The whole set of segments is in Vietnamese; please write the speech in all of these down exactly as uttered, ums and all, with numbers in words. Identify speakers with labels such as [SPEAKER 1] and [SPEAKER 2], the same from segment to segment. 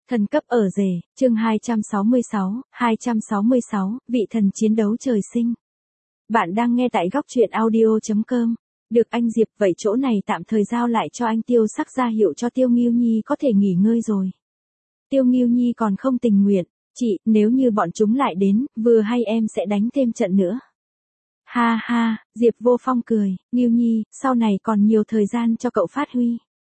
[SPEAKER 1] Thần cấp ở rể, chương hai trăm sáu mươi sáu, hai trăm sáu mươi sáu, vị thần chiến đấu trời sinh. Bạn đang nghe tại góc truyện audio chấm com. Được anh Diệp, vậy chỗ này tạm thời giao lại cho anh Tiêu Sắc ra hiệu cho Tiêu Ngưu Nhi có thể nghỉ ngơi rồi. Tiêu Ngưu Nhi còn không tình nguyện, chị, nếu như bọn chúng lại đến, vừa hay em sẽ đánh thêm trận nữa. Ha ha, Diệp Vô Phong cười, Ngưu Nhi, sau này còn nhiều thời gian cho cậu phát huy.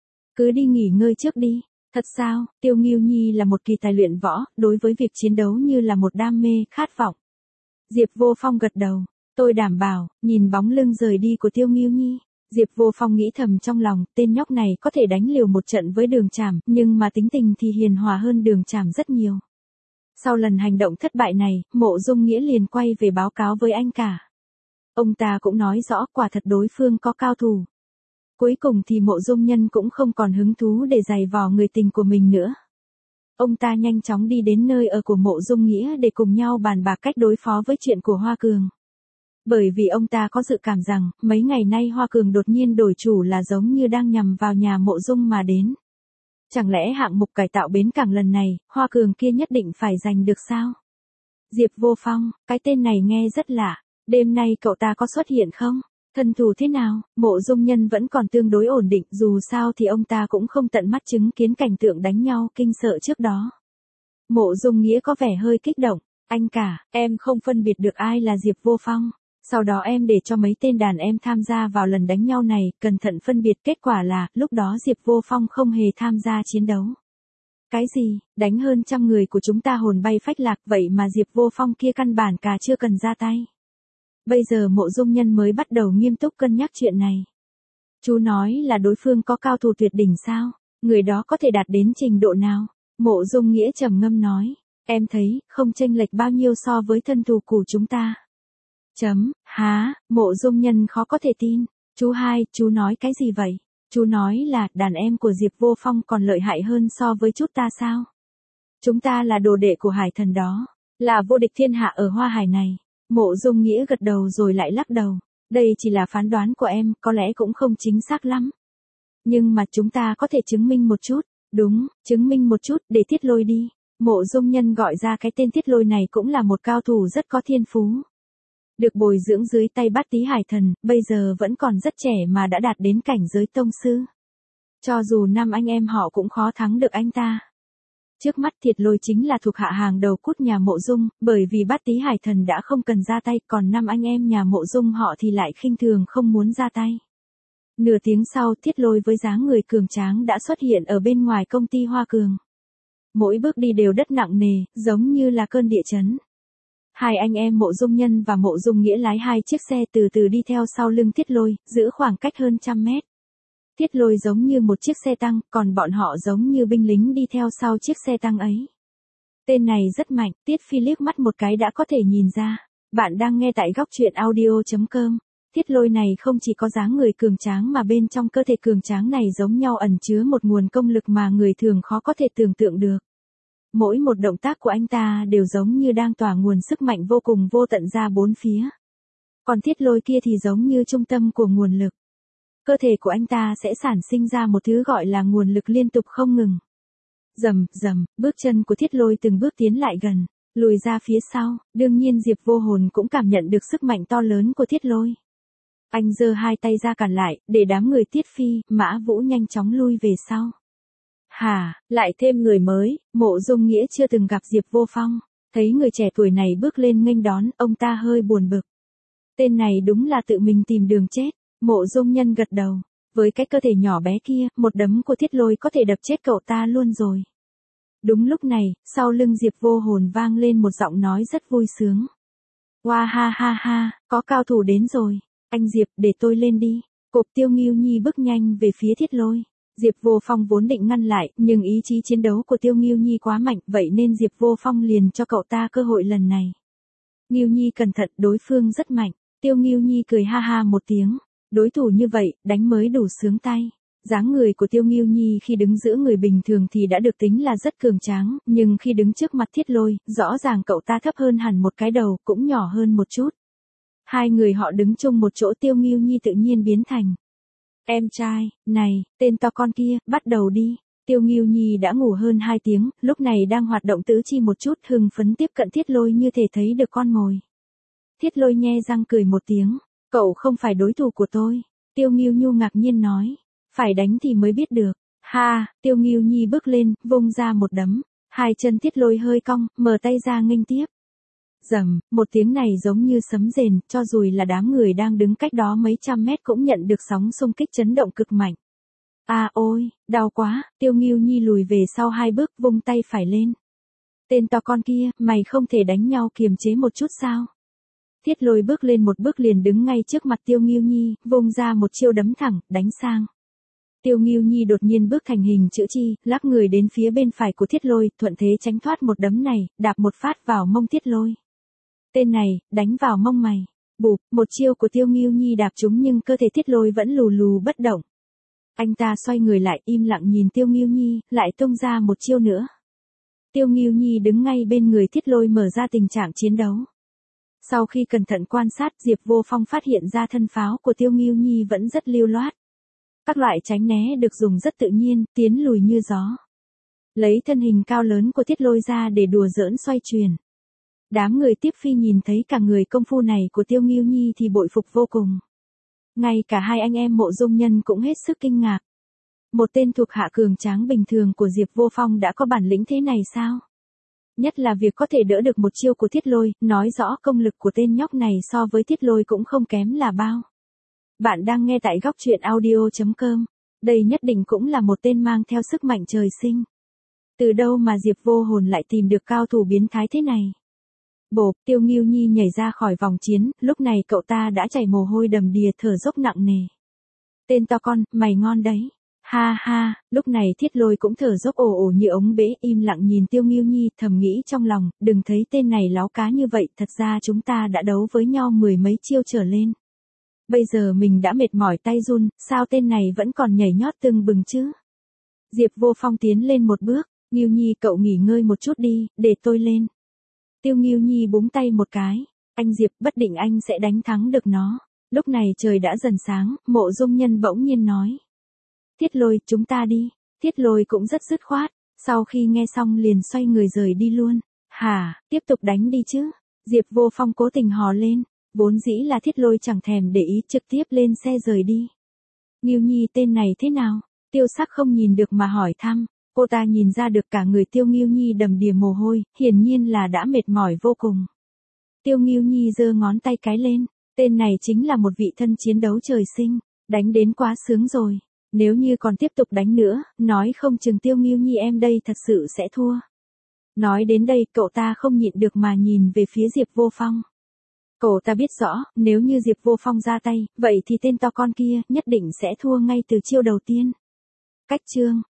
[SPEAKER 1] Cứ đi nghỉ ngơi trước đi. Thật sao, Tiêu Ngưu Nhi là một kỳ tài luyện võ, đối với việc chiến đấu như là một đam mê, khát vọng. Diệp Vô Phong gật đầu, tôi đảm bảo, nhìn bóng lưng rời đi của Tiêu Ngưu Nhi. Diệp Vô Phong nghĩ thầm trong lòng, tên nhóc này có thể đánh liều một trận với Đường Trảm, nhưng mà tính tình thì hiền hòa hơn Đường Trảm rất nhiều. Sau lần hành động thất bại này, Mộ Dung Nghĩa liền quay về báo cáo với anh cả. Ông ta cũng nói rõ quả thật đối phương có cao thủ. Cuối cùng thì Mộ Dung Nhân cũng không còn hứng thú để giày vò người tình của mình nữa. Ông ta nhanh chóng đi đến nơi ở của Mộ Dung Nghĩa để cùng nhau bàn bạc cách đối phó với chuyện của Hoa Cường. Bởi vì ông ta có dự cảm rằng, mấy ngày nay Hoa Cường đột nhiên đổi chủ là giống như đang nhằm vào nhà Mộ Dung mà đến. Chẳng lẽ hạng mục cải tạo bến cảng lần này, Hoa Cường kia nhất định phải giành được sao? Diệp Vô Phong, cái tên này nghe rất lạ, đêm nay cậu ta có xuất hiện không? Thân thủ thế nào, Mộ Dung Nhân vẫn còn tương đối ổn định, dù sao thì ông ta cũng không tận mắt chứng kiến cảnh tượng đánh nhau kinh sợ trước đó. Mộ Dung Nghĩa có vẻ hơi kích động, anh cả, em không phân biệt được ai là Diệp Vô Phong. Sau đó em để cho mấy tên đàn em tham gia vào lần đánh nhau này, cẩn thận phân biệt, kết quả là, lúc đó Diệp Vô Phong không hề tham gia chiến đấu. Cái gì, đánh hơn trăm người của chúng ta hồn bay phách lạc, vậy mà Diệp Vô Phong kia căn bản cả chưa cần ra tay. Bây giờ Mộ Dung Nhân mới bắt đầu nghiêm túc cân nhắc chuyện này. Chú nói là đối phương có cao thủ tuyệt đỉnh sao? Người đó có thể đạt đến trình độ nào? Mộ Dung Nghĩa trầm ngâm nói. Em thấy, không chênh lệch bao nhiêu so với thân thủ của chúng ta. Chấm, há, Mộ Dung Nhân khó có thể tin. Chú hai, chú nói cái gì vậy? Chú nói là, đàn em của Diệp Vô Phong còn lợi hại hơn so với chút ta sao? Chúng ta là đồ đệ của hải thần đó. Là vô địch thiên hạ ở Hoa Hải này. Mộ Dung Nghĩa gật đầu rồi lại lắc đầu. Đây chỉ là phán đoán của em, có lẽ cũng không chính xác lắm. Nhưng mà chúng ta có thể chứng minh một chút. Đúng, chứng minh một chút, để Thiết Lôi đi. Mộ Dung Nhân gọi ra cái tên Thiết Lôi này cũng là một cao thủ rất có thiên phú. Được bồi dưỡng dưới tay Bát Tý Hải Thần, bây giờ vẫn còn rất trẻ mà đã đạt đến cảnh giới tông sư. Cho dù năm anh em họ cũng khó thắng được anh ta. Trước mắt Thiết Lôi chính là thuộc hạ hàng đầu cút nhà Mộ Dung, bởi vì Bát Tý Hải Thần đã không cần ra tay, còn năm anh em nhà Mộ Dung họ thì lại khinh thường không muốn ra tay. Nửa tiếng sau, Thiết Lôi với dáng người cường tráng đã xuất hiện ở bên ngoài công ty Hoa Cường. Mỗi bước đi đều đất nặng nề, giống như là cơn địa chấn. Hai anh em Mộ Dung Nhân và Mộ Dung Nghĩa lái hai chiếc xe từ từ đi theo sau lưng Thiết Lôi, giữ khoảng cách hơn trăm mét. Thiết Lôi giống như một chiếc xe tăng, còn bọn họ giống như binh lính đi theo sau chiếc xe tăng ấy. Tên này rất mạnh, Tiết Phi liếc mắt một cái đã có thể nhìn ra. Bạn đang nghe tại góc truyện audio chấm com. Thiết Lôi này không chỉ có dáng người cường tráng mà bên trong cơ thể cường tráng này giống nhau ẩn chứa một nguồn công lực mà người thường khó có thể tưởng tượng được. Mỗi một động tác của anh ta đều giống như đang tỏa nguồn sức mạnh vô cùng vô tận ra bốn phía. Còn Thiết Lôi kia thì giống như trung tâm của nguồn lực. Cơ thể của anh ta sẽ sản sinh ra một thứ gọi là nguồn lực liên tục không ngừng. Rầm, rầm, bước chân của Thiết Lôi từng bước tiến lại gần, lùi ra phía sau, đương nhiên Diệp Vô Hồn cũng cảm nhận được sức mạnh to lớn của Thiết Lôi. Anh giơ hai tay ra cản lại, để đám người Tiết Phi, Mã Vũ nhanh chóng lui về sau. Hả, lại thêm người mới, Mộ Dung Nghĩa chưa từng gặp Diệp Vô Phong, thấy người trẻ tuổi này bước lên nghênh đón, ông ta hơi buồn bực. Tên này đúng là tự mình tìm đường chết. Mộ Dung Nhân gật đầu, với cái cơ thể nhỏ bé kia, một đấm của Thiết Lôi có thể đập chết cậu ta luôn rồi. Đúng lúc này, sau lưng Diệp Vô Hồn vang lên một giọng nói rất vui sướng. Wow ha ha ha, có cao thủ đến rồi, anh Diệp để tôi lên đi. Cộp Tiêu Ngưu Nhi bước nhanh về phía Thiết Lôi. Diệp Vô Phong vốn định ngăn lại, nhưng ý chí chiến đấu của Tiêu Ngưu Nhi quá mạnh, vậy nên Diệp Vô Phong liền cho cậu ta cơ hội lần này. Ngưu Nhi cẩn thận, đối phương rất mạnh. Tiêu Ngưu Nhi cười ha ha một tiếng. Đối thủ như vậy, đánh mới đủ sướng tay. Dáng người của Tiêu Ngưu Nhi khi đứng giữa người bình thường thì đã được tính là rất cường tráng, nhưng khi đứng trước mặt Thiết Lôi, rõ ràng cậu ta thấp hơn hẳn một cái đầu, cũng nhỏ hơn một chút. Hai người họ đứng chung một chỗ, Tiêu Ngưu Nhi tự nhiên biến thành. Em trai, này, tên to con kia, bắt đầu đi. Tiêu Ngưu Nhi đã ngủ hơn hai tiếng, lúc này đang hoạt động tứ chi một chút, hưng phấn tiếp cận Thiết Lôi như thể thấy được con mồi. Thiết Lôi nhe răng cười một tiếng, cậu không phải đối thủ của tôi. Tiêu Ngưu Nhu ngạc nhiên nói, phải đánh thì mới biết được. Ha, Tiêu Ngưu Nhi bước lên, vung ra một đấm, hai chân Thiết Lôi hơi cong, mở tay ra nghênh tiếp. Rầm, một tiếng này giống như sấm rền, cho dù là đám người đang đứng cách đó mấy trăm mét cũng nhận được sóng xung kích chấn động cực mạnh. À ôi, đau quá, Tiêu Ngưu Nhi lùi về sau hai bước, vung tay phải lên. Tên to con kia, mày không thể đánh nhau kiềm chế một chút sao? Thiết Lôi bước lên một bước liền đứng ngay trước mặt Tiêu Ngưu Nhi, vung ra một chiêu đấm thẳng, đánh sang. Tiêu Ngưu Nhi đột nhiên bước thành hình chữ chi, lắc người đến phía bên phải của Thiết Lôi, thuận thế tránh thoát một đấm này, đạp một phát vào mông Thiết Lôi. Tên này, đánh vào mông mày. Bụp, một chiêu của Tiêu Ngưu Nhi đạp trúng nhưng cơ thể Thiết Lôi vẫn lù lù bất động. Anh ta xoay người lại im lặng nhìn Tiêu Ngưu Nhi, lại tung ra một chiêu nữa. Tiêu Ngưu Nhi đứng ngay bên người Thiết Lôi mở ra tình trạng chiến đấu. Sau khi cẩn thận quan sát, Diệp Vô Phong phát hiện ra thân pháo của Tiêu Ngưu Nhi vẫn rất lưu loát. Các loại tránh né được dùng rất tự nhiên, tiến lùi như gió. Lấy thân hình cao lớn của Thiết Lôi ra để đùa giỡn xoay chuyển. Đám người tiếp phi nhìn thấy cả người công phu này của Tiêu Ngưu Nhi thì bội phục vô cùng. Ngay cả hai anh em Mộ Dung Nhân cũng hết sức kinh ngạc. Một tên thuộc hạ cường tráng bình thường của Diệp Vô Phong đã có bản lĩnh thế này sao? Nhất là việc có thể đỡ được một chiêu của Thiết Lôi, nói rõ công lực của tên nhóc này so với Thiết Lôi cũng không kém là bao. Bạn đang nghe tại góc truyện audio chấm com. Đây nhất định cũng là một tên mang theo sức mạnh trời sinh. Từ đâu mà Diệp Vô Hồn lại tìm được cao thủ biến thái thế này? Bộp, Tiêu Ngưu Nhi nhảy ra khỏi vòng chiến, lúc này cậu ta đã chảy mồ hôi đầm đìa, thở dốc nặng nề. Tên to con, mày ngon đấy. Ha ha, lúc này Thiết Lôi cũng thở dốc ồ ồ như ống bể, im lặng nhìn Tiêu Ngưu Nhi, thầm nghĩ trong lòng, đừng thấy tên này láo cá như vậy, thật ra chúng ta đã đấu với nhau mười mấy chiêu trở lên. Bây giờ mình đã mệt mỏi tay run, sao tên này vẫn còn nhảy nhót tưng bừng chứ? Diệp Vô Phong tiến lên một bước, Ngưu Nhi cậu nghỉ ngơi một chút đi, để tôi lên. Tiêu Ngưu Nhi búng tay một cái, anh Diệp bất định anh sẽ đánh thắng được nó. Lúc này trời đã dần sáng, Mộ Dung Nhân bỗng nhiên nói. Thiết Lôi, chúng ta đi. Thiết Lôi cũng rất dứt khoát, sau khi nghe xong liền xoay người rời đi luôn. Hả, tiếp tục đánh đi chứ? Diệp Vô Phong cố tình hò lên, vốn dĩ là Thiết Lôi chẳng thèm để ý, trực tiếp lên xe rời đi. Ngưu Nhi tên này thế nào? Tiêu Sắc không nhìn được mà hỏi thăm. Cô ta nhìn ra được cả người Tiêu Ngưu Nhi đầm đìa mồ hôi, hiển nhiên là đã mệt mỏi vô cùng. Tiêu Ngưu Nhi giơ ngón tay cái lên, tên này chính là một vị thân chiến đấu trời sinh, đánh đến quá sướng rồi. Nếu như còn tiếp tục đánh nữa, nói không chừng Tiêu Ngưu Nhi em đây thật sự sẽ thua. Nói đến đây, cậu ta không nhịn được mà nhìn về phía Diệp Vô Phong. Cậu ta biết rõ, nếu như Diệp Vô Phong ra tay, vậy thì tên to con kia nhất định sẽ thua ngay từ chiêu đầu tiên. Cách chương